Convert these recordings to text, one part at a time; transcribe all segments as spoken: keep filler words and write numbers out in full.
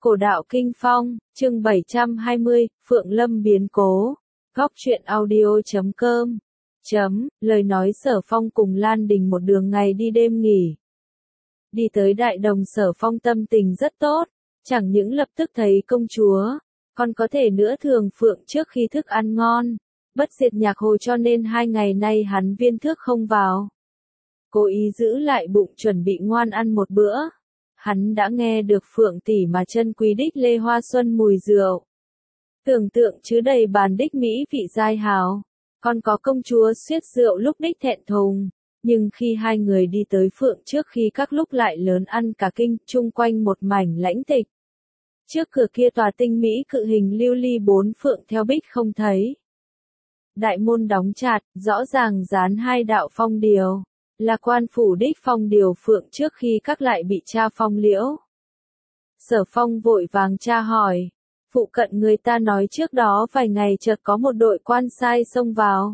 Cổ đạo Kinh Phong, chương bảy trăm hai mươi, Phượng Lâm biến cố. Góc truyện audio chấm com. Chấm, lời nói Sở Phong cùng Lan Đình một đường ngày đi đêm nghỉ. Đi tới Đại Đồng Sở Phong tâm tình rất tốt, chẳng những lập tức thấy công chúa, còn có thể nữa thường Phượng trước khi thức ăn ngon, bất diệt nhạc hồ cho nên hai ngày nay hắn viên thức không vào. Cố ý giữ lại bụng chuẩn bị ngoan ăn một bữa. Hắn đã nghe được Phượng tỷ mà chân quý đích lê hoa xuân mùi rượu. Tưởng tượng chứ đầy bàn đích mỹ vị giai hào. Còn có công chúa suýt rượu lúc đích thẹn thùng. Nhưng khi hai người đi tới Phượng trước khi các lúc lại lớn ăn cả kinh, chung quanh một mảnh lãnh tịch. Trước cửa kia tòa tinh mỹ cự hình lưu ly bốn Phượng theo bích không thấy. Đại môn đóng chặt, rõ ràng dán hai đạo phong điều. Là quan phủ đích phong điều Phượng trước khi các lại bị tra phong liễu. Sở Phong vội vàng tra hỏi. Phụ cận người ta nói trước đó vài ngày chợt có một đội quan sai xông vào.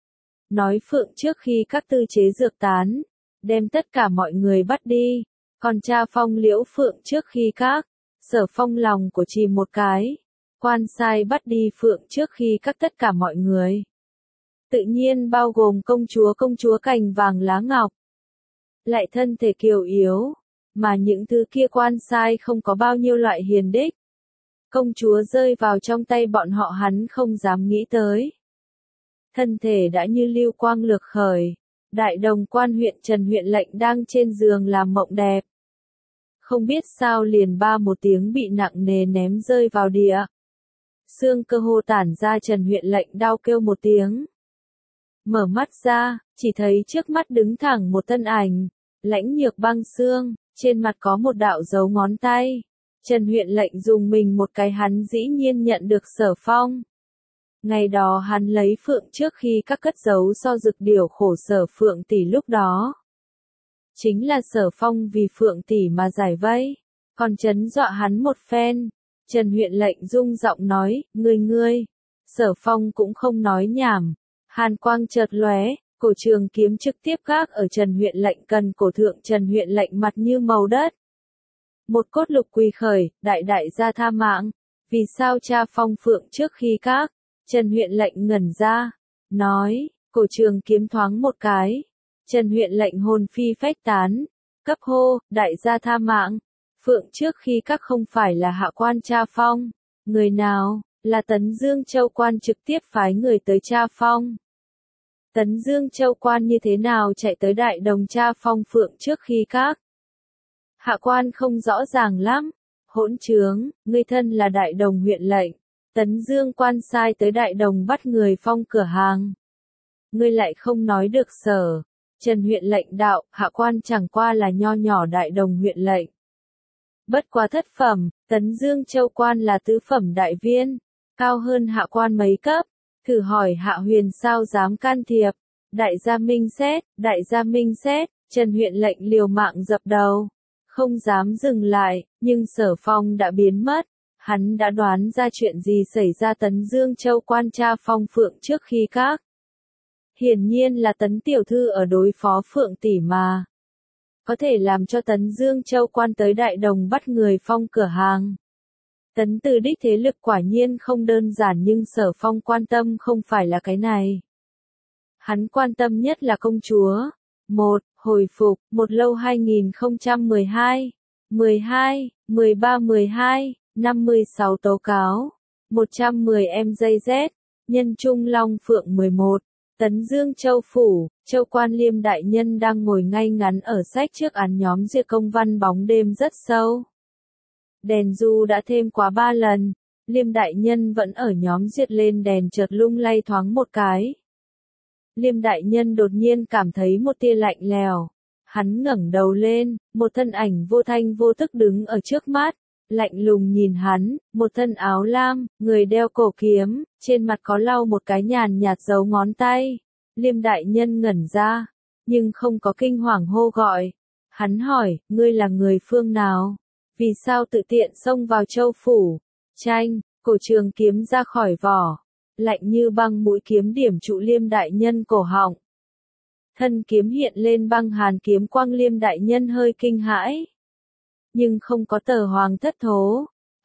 Nói Phượng trước khi các tư chế dược tán, đem tất cả mọi người bắt đi, còn tra phong liễu Phượng trước khi các. Sở Phong lòng của chỉ một cái. Quan sai bắt đi Phượng trước khi các tất cả mọi người. Tự nhiên bao gồm công chúa công chúa cành vàng lá ngọc. Lại thân thể kiều yếu, mà những thứ kia quan sai không có bao nhiêu loại hiền đích. Công chúa rơi vào trong tay bọn họ hắn không dám nghĩ tới. Thân thể đã như lưu quang lược khởi, Đại Đồng quan huyện Trần huyện lệnh đang trên giường làm mộng đẹp. Không biết sao liền ba một tiếng bị nặng nề ném rơi vào địa. Xương cơ hồ tản ra Trần huyện lệnh đau kêu một tiếng. Mở mắt ra, chỉ thấy trước mắt đứng thẳng một thân ảnh, lãnh nhược băng xương, trên mặt có một đạo dấu ngón tay. Trần huyện lệnh dùng mình một cái hắn dĩ nhiên nhận được Sở Phong. Ngày đó hắn lấy Phượng trước khi các cất giấu so dực điểu khổ sở Phượng tỷ lúc đó. Chính là Sở Phong vì Phượng tỷ mà giải vây, còn trấn dọa hắn một phen. Trần huyện lệnh rung giọng nói, ngươi ngươi. Sở Phong cũng không nói nhảm. Hàn quang chợt lóe, cổ trường kiếm trực tiếp gác ở Trần huyện lệnh cần cổ thượng. Trần huyện lệnh mặt như màu đất. Một cốt lục quỳ khởi, đại đại gia tha mạng. Vì sao cha phong Phượng trước khi các? Trần huyện lệnh ngẩn ra, nói, cổ trường kiếm thoáng một cái. Trần huyện lệnh hồn phi phách tán, cấp hô, đại gia tha mạng. Phượng trước khi các không phải là hạ quan cha phong. Người nào? Là Tấn Dương Châu quan trực tiếp phái người tới tra phong. Tấn Dương Châu quan như thế nào chạy tới Đại Đồng tra phong Phượng trước khi các? Hạ quan không rõ ràng lắm. Hỗn trướng, ngươi thân là Đại Đồng huyện lệnh. Tấn Dương quan sai tới Đại Đồng bắt người phong cửa hàng. Ngươi lại không nói được sở. Trần huyện lệnh đạo, hạ quan chẳng qua là nho nhỏ Đại Đồng huyện lệnh. Bất quá thất phẩm, Tấn Dương Châu quan là tứ phẩm đại viên. Cao hơn hạ quan mấy cấp, thử hỏi hạ huyền sao dám can thiệp. Đại gia minh xét, đại gia minh xét, Trần huyện lệnh liều mạng dập đầu. Không dám dừng lại, nhưng Sở Phong đã biến mất. Hắn đã đoán ra chuyện gì xảy ra. Tấn Dương Châu quan tra phong Phượng trước khi các. Hiển nhiên là Tấn tiểu thư ở đối phó Phượng tỷ mà. Có thể làm cho Tấn Dương Châu quan tới Đại Đồng bắt người phong cửa hàng. Tấn từ đích thế lực quả nhiên không đơn giản, nhưng Sở Phong quan tâm không phải là cái này. Hắn quan tâm nhất là công chúa. một. Hồi phục, một lâu hai nghìn không trăm mười hai, mười hai, mười ba mười hai, năm mươi sáu tố cáo, một trăm mười em dây Z, nhân trung long Phượng mười một. Tấn Dương Châu phủ, Châu quan Liêm đại nhân đang ngồi ngay ngắn ở sách trước án nhóm duyệt công văn bóng đêm rất sâu. Đèn du đã thêm quá ba lần, Liêm đại nhân vẫn ở nhóm duyệt lên đèn chợt lung lay thoáng một cái. Liêm đại nhân đột nhiên cảm thấy một tia lạnh lèo. Hắn ngẩng đầu lên, một thân ảnh vô thanh vô tức đứng ở trước mắt. Lạnh lùng nhìn hắn, một thân áo lam, người đeo cổ kiếm, trên mặt có lau một cái nhàn nhạt dấu ngón tay. Liêm đại nhân ngẩn ra, nhưng không có kinh hoàng hô gọi. Hắn hỏi, ngươi là người phương nào? Vì sao tự tiện xông vào Châu phủ? Tranh, cổ trường kiếm ra khỏi vỏ. Lạnh như băng mũi kiếm điểm trụ Liêm đại nhân cổ họng. Thân kiếm hiện lên băng hàn kiếm quang. Liêm đại nhân hơi kinh hãi. Nhưng không có tờ hoàng thất thố.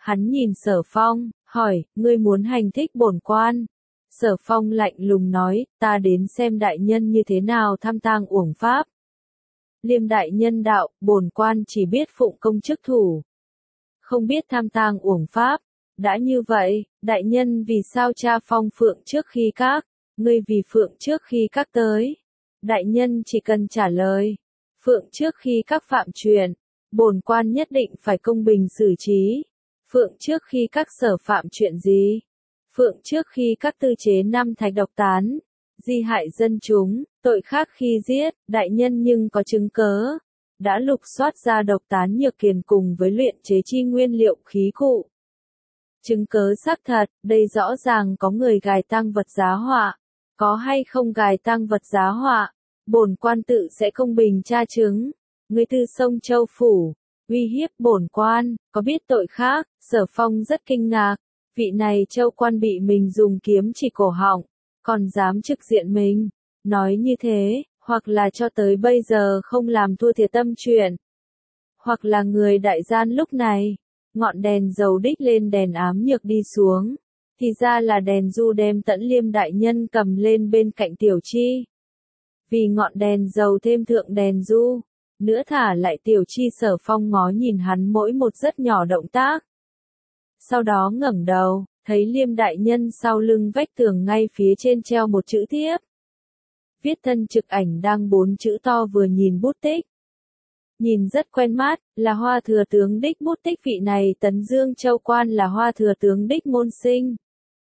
Hắn nhìn Sở Phong, hỏi, ngươi muốn hành thích bổn quan. Sở Phong lạnh lùng nói, ta đến xem đại nhân như thế nào tham tang uổng pháp. Liêm đại nhân đạo, bổn quan chỉ biết phụng công chức thủ, không biết tham tang uổng pháp. Đã như vậy, đại nhân vì sao cha phong phượng trước khi các, ngươi vì phượng trước khi các tới. Đại nhân chỉ cần trả lời, phượng trước khi các phạm chuyện, bổn quan nhất định phải công bình xử trí. Phượng trước khi các sở phạm chuyện gì? Phượng trước khi các tư chế năm thạch độc tán, di hại dân chúng, tội khác khi giết, đại nhân nhưng có chứng cớ. Đã lục soát ra độc tán nhược kiền cùng với luyện chế chi nguyên liệu khí cụ. Chứng cớ xác thật, đây rõ ràng có người gài tang vật giá họa. Có hay không gài tang vật giá họa, bổn quan tự sẽ công bình tra chứng. Người từ sông Châu Phủ, uy hiếp bổn quan, có biết tội khác. Sở Phong rất kinh ngạc, vị này Châu quan bị mình dùng kiếm chỉ cổ họng, còn dám trực diện mình. Nói như thế, hoặc là cho tới bây giờ không làm thua thiệt tâm chuyện, hoặc là người đại gian lúc này. Ngọn đèn dầu đích lên đèn ám nhược đi xuống, thì ra là đèn du đem Tẫn Liêm đại nhân cầm lên bên cạnh Tiểu Chi. Vì ngọn đèn dầu thêm thượng đèn du, nữa thả lại Tiểu Chi. Sở Phong ngó nhìn hắn mỗi một rất nhỏ động tác. Sau đó ngẩng đầu, thấy Liêm đại nhân sau lưng vách tường ngay phía trên treo một chữ thiếp. Viết thân trực ảnh đang bốn chữ to vừa nhìn bút tích. Nhìn rất quen mắt, là Hoa thừa tướng đích bút tích. Vị này Tấn Dương Châu quan là Hoa thừa tướng đích môn sinh.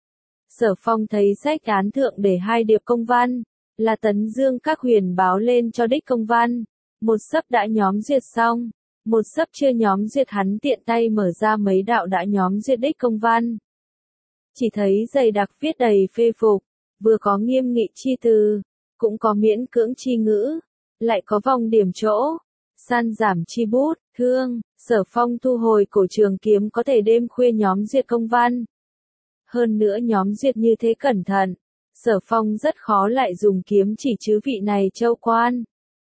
Sở Phong thấy sách án thượng để hai điệp công văn, là Tấn Dương các huyền báo lên cho đích công văn. Một sấp đã nhóm duyệt xong, một sấp chưa nhóm duyệt. Hắn tiện tay mở ra mấy đạo đã nhóm duyệt đích công văn. Chỉ thấy dày đặc viết đầy phê phục, vừa có nghiêm nghị chi từ, cũng có miễn cưỡng chi ngữ, lại có vòng điểm chỗ, san giảm chi bút, thương. Sở Phong thu hồi cổ trường kiếm, có thể đêm khuya nhóm duyệt công văn. Hơn nữa nhóm duyệt như thế cẩn thận, Sở Phong rất khó lại dùng kiếm chỉ chứ vị này Châu quan.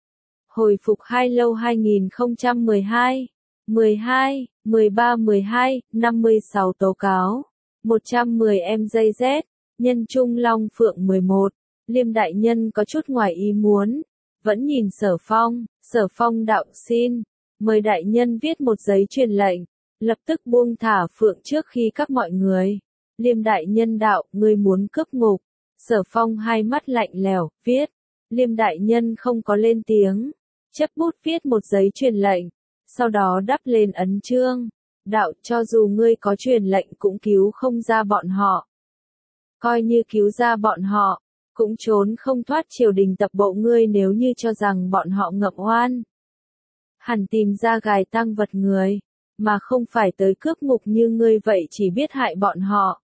Hồi phục hai lâu hai nghìn không trăm mười hai, mười hai, mười ba mười hai, năm mươi sáu tố cáo, một trăm mười em dây Z, nhân trung long phượng mười một. Liêm đại nhân có chút ngoài ý muốn, vẫn nhìn Sở Phong. Sở Phong đạo xin, mời đại nhân viết một giấy truyền lệnh, lập tức buông thả phượng trước khi các mọi người. Liêm đại nhân đạo, ngươi muốn cướp ngục. Sở Phong hai mắt lạnh lẽo, viết. Liêm đại nhân không có lên tiếng, chấp bút viết một giấy truyền lệnh, sau đó đắp lên ấn chương. Đạo, cho dù ngươi có truyền lệnh cũng cứu không ra bọn họ. Coi như cứu ra bọn họ, cũng trốn không thoát triều đình tập bộ. Ngươi nếu như cho rằng bọn họ ngậm oan, hẳn tìm ra gài tang vật người, mà không phải tới cướp ngục như ngươi vậy, chỉ biết hại bọn họ.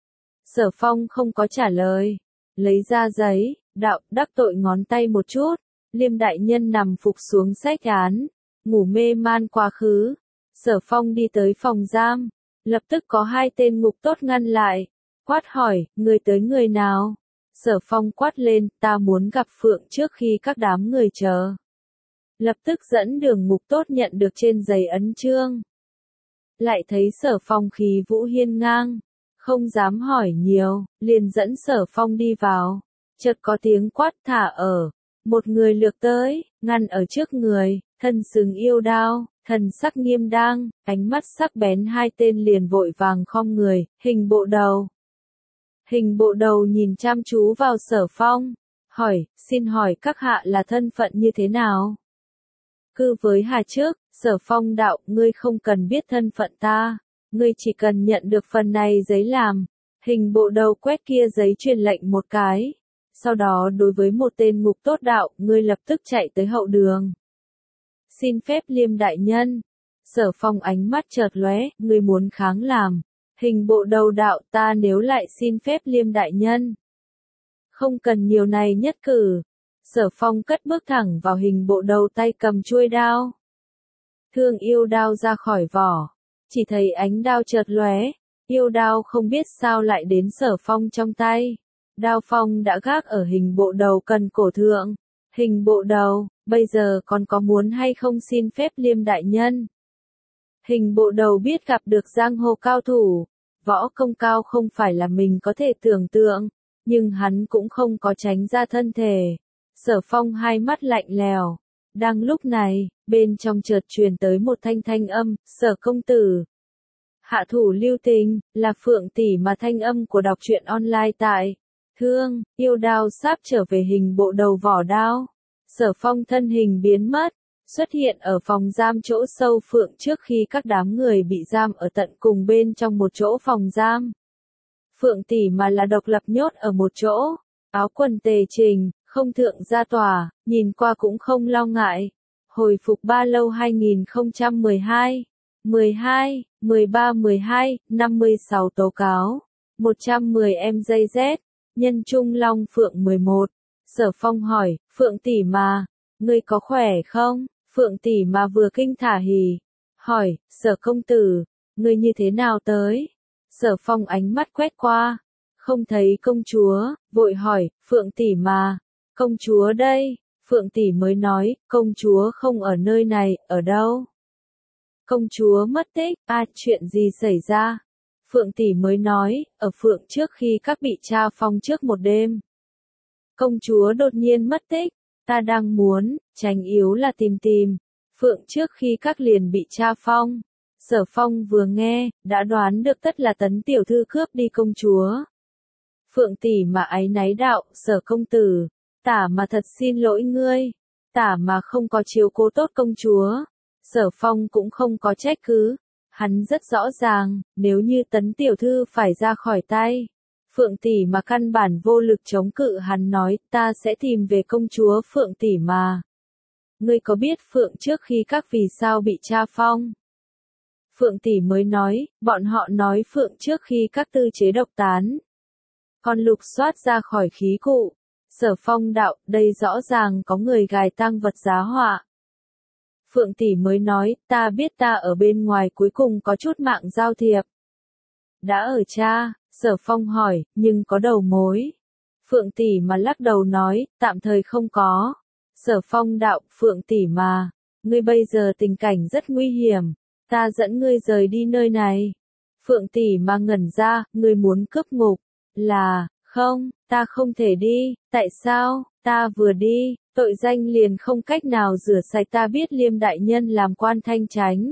Sở Phong không có trả lời, lấy ra giấy, đạo, đắc tội ngón tay một chút. Liêm đại nhân nằm phục xuống sách án, ngủ mê man quá khứ. Sở Phong đi tới phòng giam, lập tức có hai tên ngục tốt ngăn lại, quát hỏi, người tới người nào? Sở Phong quát lên, ta muốn gặp Phượng trước khi các đám người chờ. Lập tức dẫn đường ngục tốt nhận được trên giấy ấn chương. Lại thấy Sở Phong khí vũ hiên ngang, không dám hỏi nhiều, liền dẫn Sở Phong đi vào. Chợt có tiếng quát thả ở, một người lược tới, ngăn ở trước người, thân sừng yêu đao, thần sắc nghiêm đang, ánh mắt sắc bén. Hai tên liền vội vàng khom người, hình bộ đầu. Hình bộ đầu nhìn chăm chú vào Sở Phong, hỏi, xin hỏi các hạ là thân phận như thế nào? Cư với hà trước. Sở Phong đạo, ngươi không cần biết thân phận ta, ngươi chỉ cần nhận được phần này giấy làm. Hình bộ đầu quét kia giấy truyền lệnh một cái, sau đó đối với một tên ngục tốt đạo, ngươi lập tức chạy tới hậu đường. Xin phép Liêm đại nhân. Sở Phong ánh mắt chợt lóe, ngươi muốn kháng làm. Hình bộ đầu đạo, ta nếu lại xin phép Liêm đại nhân, không cần nhiều này nhất cử. Sở Phong cất bước thẳng vào hình bộ đầu, tay cầm chuôi đao. Thương yêu đao ra khỏi vỏ, chỉ thấy ánh đao chợt lóe, yêu đao không biết sao lại đến Sở Phong trong tay. Đao phong đã gác ở hình bộ đầu cần cổ thượng. Hình bộ đầu, bây giờ còn có muốn hay không xin phép Liêm đại nhân? Hình bộ đầu biết gặp được giang hồ cao thủ, võ công cao không phải là mình có thể tưởng tượng, nhưng hắn cũng không có tránh ra thân thể. Sở Phong hai mắt lạnh lèo. Đang lúc này, bên trong chợt truyền tới một thanh thanh âm, Sở công tử. Hạ thủ lưu tình, là Phượng tỷ mà. Thanh âm của đọc truyện online tại Thương, yêu đao sắp trở về. Hình bộ đầu vỏ đao. Sở Phong thân hình biến mất, xuất hiện ở phòng giam chỗ sâu Phượng trước khi các đám người bị giam ở tận cùng bên trong một chỗ phòng giam. Phượng tỷ mà là độc lập nhốt ở một chỗ, áo quần tề chỉnh, không thượng ra tòa, nhìn qua cũng không lo ngại. Hồi phục ba lâu hai nghìn không trăm mười hai, mười hai, mười ba mười hai, năm mươi sáu tố cáo, một trăm mười em dây Z, nhân trung long Phượng mười một. Sở Phong hỏi, Phượng tỷ mà, ngươi có khỏe không? Phượng tỷ mà vừa kinh thả hỉ, hỏi, Sở công tử, ngươi như thế nào tới? Sở Phong ánh mắt quét qua, không thấy công chúa, vội hỏi, Phượng tỷ mà, công chúa đây. Phượng tỷ mới nói, công chúa không ở nơi này, ở đâu? Công chúa mất tích, à, chuyện gì xảy ra? Phượng tỷ mới nói, ở Phượng trước khi các bị tra phong trước một đêm. Công chúa đột nhiên mất tích, ta đang muốn, tránh yếu là tìm tìm. Phượng trước khi các liền bị tra phong. Sở Phong vừa nghe, đã đoán được tất là Tấn tiểu thư cướp đi công chúa. Phượng tỷ mà áy náy đạo, Sở công tử, tả mà thật xin lỗi ngươi, tả mà không có chiếu cố tốt công chúa. Sở Phong cũng không có trách cứ, hắn rất rõ ràng, nếu như Tấn tiểu thư phải ra khỏi tay, Phượng tỷ mà căn bản vô lực chống cự. Hắn nói, ta sẽ tìm về công chúa Phượng tỷ mà. Ngươi có biết Phượng trước khi các vì sao bị tra phong? Phượng tỷ mới nói, bọn họ nói Phượng trước khi các tư chế độc tán, còn lục soát ra khỏi khí cụ. Sở Phong đạo, đây rõ ràng có người gài tang vật giá họa. Phượng tỷ mới nói, ta biết ta ở bên ngoài cuối cùng có chút mạng giao thiệp. Đã ở cha, Sở Phong hỏi, nhưng có đầu mối. Phượng tỷ mà lắc đầu nói, tạm thời không có. Sở Phong đạo, Phượng tỷ mà, ngươi bây giờ tình cảnh rất nguy hiểm, ta dẫn ngươi rời đi nơi này. Phượng tỷ mà ngẩn ra, ngươi muốn cướp ngục, là, không, ta không thể đi, tại sao, ta vừa đi, tội danh liền không cách nào rửa sạch. Ta biết Liêm đại nhân làm quan thanh chánh,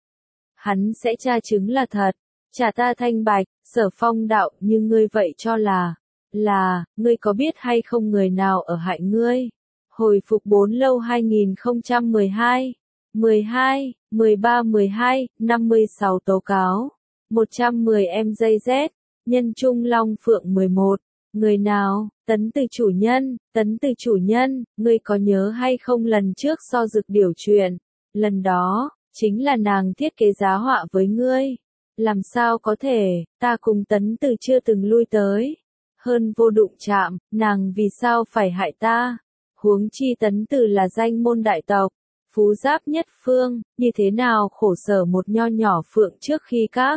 hắn sẽ tra chứng là thật, trả ta thanh bạch. Sở Phong đạo, nhưng ngươi vậy cho là, là, ngươi có biết hay không người nào ở hại ngươi? Hồi phục bốn lâu hai nghìn không trăm mười hai, mười hai, mười ba mười hai, năm mươi sáu tố cáo, một trăm mười em dây Z, nhân trung long Phượng mười một. Người nào? Tấn từ chủ nhân, Tấn từ chủ nhân, ngươi có nhớ hay không lần trước so dược điều chuyện, lần đó, chính là nàng thiết kế giá họa với ngươi. Làm sao có thể, ta cùng Tấn từ chưa từng lui tới. Hơn vô đụng chạm, nàng vì sao phải hại ta? Huống chi Tấn từ là danh môn đại tộc, phú giáp nhất phương, như thế nào khổ sở một nho nhỏ Phượng trước khi các.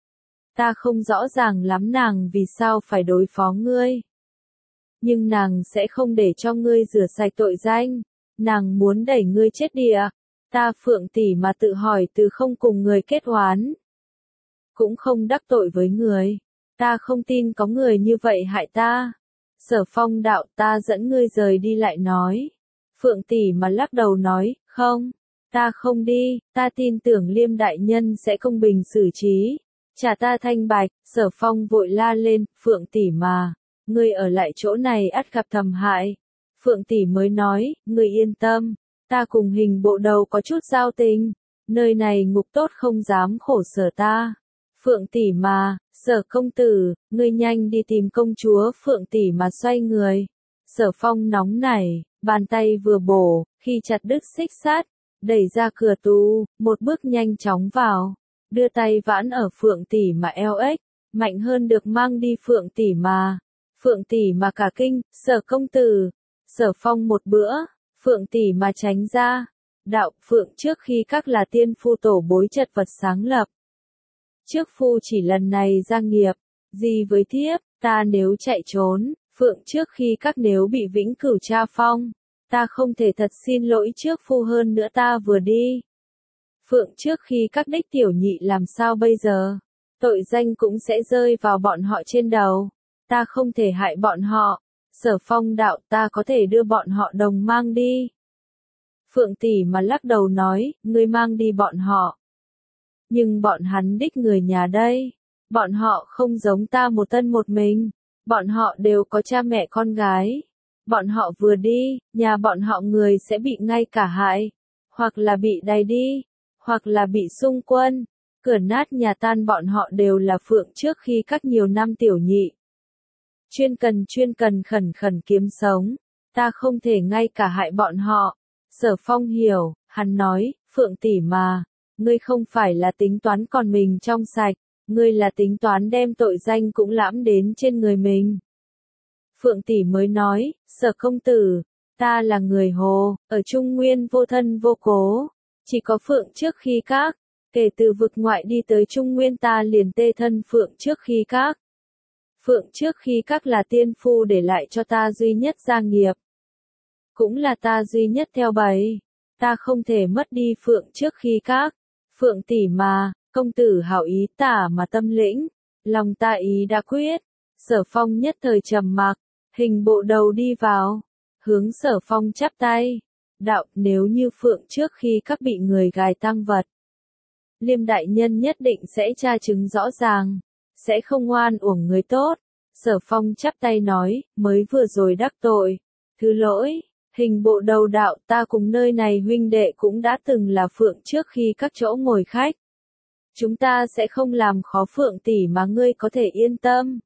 Ta không rõ ràng lắm nàng vì sao phải đối phó ngươi. Nhưng nàng sẽ không để cho ngươi rửa sạch tội danh. Nàng muốn đẩy ngươi chết địa. Ta Phượng tỷ mà tự hỏi từ không cùng người kết oán, cũng không đắc tội với người. Ta không tin có người như vậy hại ta. Sở Phong đạo, ta dẫn ngươi rời đi lại nói. Phượng tỷ mà lắc đầu nói, không, ta không đi, ta tin tưởng Liêm đại nhân sẽ công bình xử trí, trả ta thanh bạch. Sở Phong vội la lên, Phượng tỷ mà, ngươi ở lại chỗ này ắt gặp thầm hại. Phượng tỷ mới nói, ngươi yên tâm, ta cùng hình bộ đầu có chút giao tình, nơi này ngục tốt không dám khổ sở ta. Phượng tỷ mà, Sở công tử, ngươi nhanh đi tìm công chúa. Phượng tỷ mà xoay người. Sở Phong nóng nảy, bàn tay vừa bổ, khi chặt đứt xích sắt, đẩy ra cửa tù, một bước nhanh chóng vào, đưa tay vãn ở Phượng tỷ mà eo ếch, mạnh hơn được mang đi Phượng tỷ mà. Phượng tỷ mà cả kinh, Sở công tử. Sở Phong một bữa, Phượng tỷ mà tránh ra. Đạo, Phượng trước khi các là tiên phu tổ bối chật vật sáng lập. Trước phu chỉ lần này ra nghiệp, gì với thiếp, ta nếu chạy trốn, Phượng trước khi các nếu bị vĩnh cửu tra phong, ta không thể thật xin lỗi trước phu. Hơn nữa ta vừa đi, Phượng trước khi các đích tiểu nhị làm sao bây giờ? Tội danh cũng sẽ rơi vào bọn họ trên đầu. Ta không thể hại bọn họ. Sở Phong đạo ta có thể đưa bọn họ đồng mang đi. Phượng tỷ mà lắc đầu nói, ngươi mang đi bọn họ. Nhưng bọn hắn đích người nhà đây. Bọn họ không giống ta một thân một mình. Bọn họ đều có cha mẹ con gái. Bọn họ vừa đi, nhà bọn họ người sẽ bị ngay cả hại. Hoặc là bị đày đi. Hoặc là bị xung quân. Cửa nát nhà tan bọn họ đều là Phượng trước khi các nhiều năm tiểu nhị. Chuyên cần chuyên cần khẩn khẩn kiếm sống. Ta không thể ngay cả hại bọn họ. Sở Phong hiểu, hắn nói, Phượng tỷ mà. Ngươi không phải là tính toán còn mình trong sạch. Ngươi là tính toán đem tội danh cũng lãm đến trên người mình. Phượng tỷ mới nói, Sở công tử, ta là người Hồ, ở Trung Nguyên vô thân vô cố. Chỉ có Phượng trước khi các. Kể từ vực ngoại đi tới Trung Nguyên ta liền tê thân Phượng trước khi các. Phượng trước khi các là tiên phu để lại cho ta duy nhất gia nghiệp. Cũng là ta duy nhất theo bầy. Ta không thể mất đi Phượng trước khi các. Phượng tỷ mà, công tử hảo ý tả mà tâm lĩnh. Lòng ta ý đã quyết. Sở Phong nhất thời trầm mặc. Hình bộ đầu đi vào. Hướng Sở Phong chắp tay. Đạo nếu như Phượng trước khi các bị người gài tang vật. Liêm đại nhân nhất định sẽ tra chứng rõ ràng. Sẽ không oan uổng người tốt. Sở Phong chắp tay nói, mới vừa rồi đắc tội. Thứ lỗi, hình bộ đầu đạo ta cùng nơi này huynh đệ cũng đã từng là Phượng trước khi các chỗ ngồi khách. Chúng ta sẽ không làm khó Phượng tỷ mà ngươi có thể yên tâm.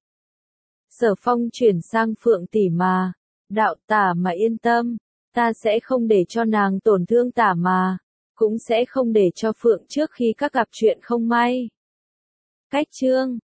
Sở Phong chuyển sang Phượng tỷ mà. Đạo tả mà yên tâm. Ta sẽ không để cho nàng tổn thương tả mà. Cũng sẽ không để cho Phượng trước khi các gặp chuyện không may. Cách chương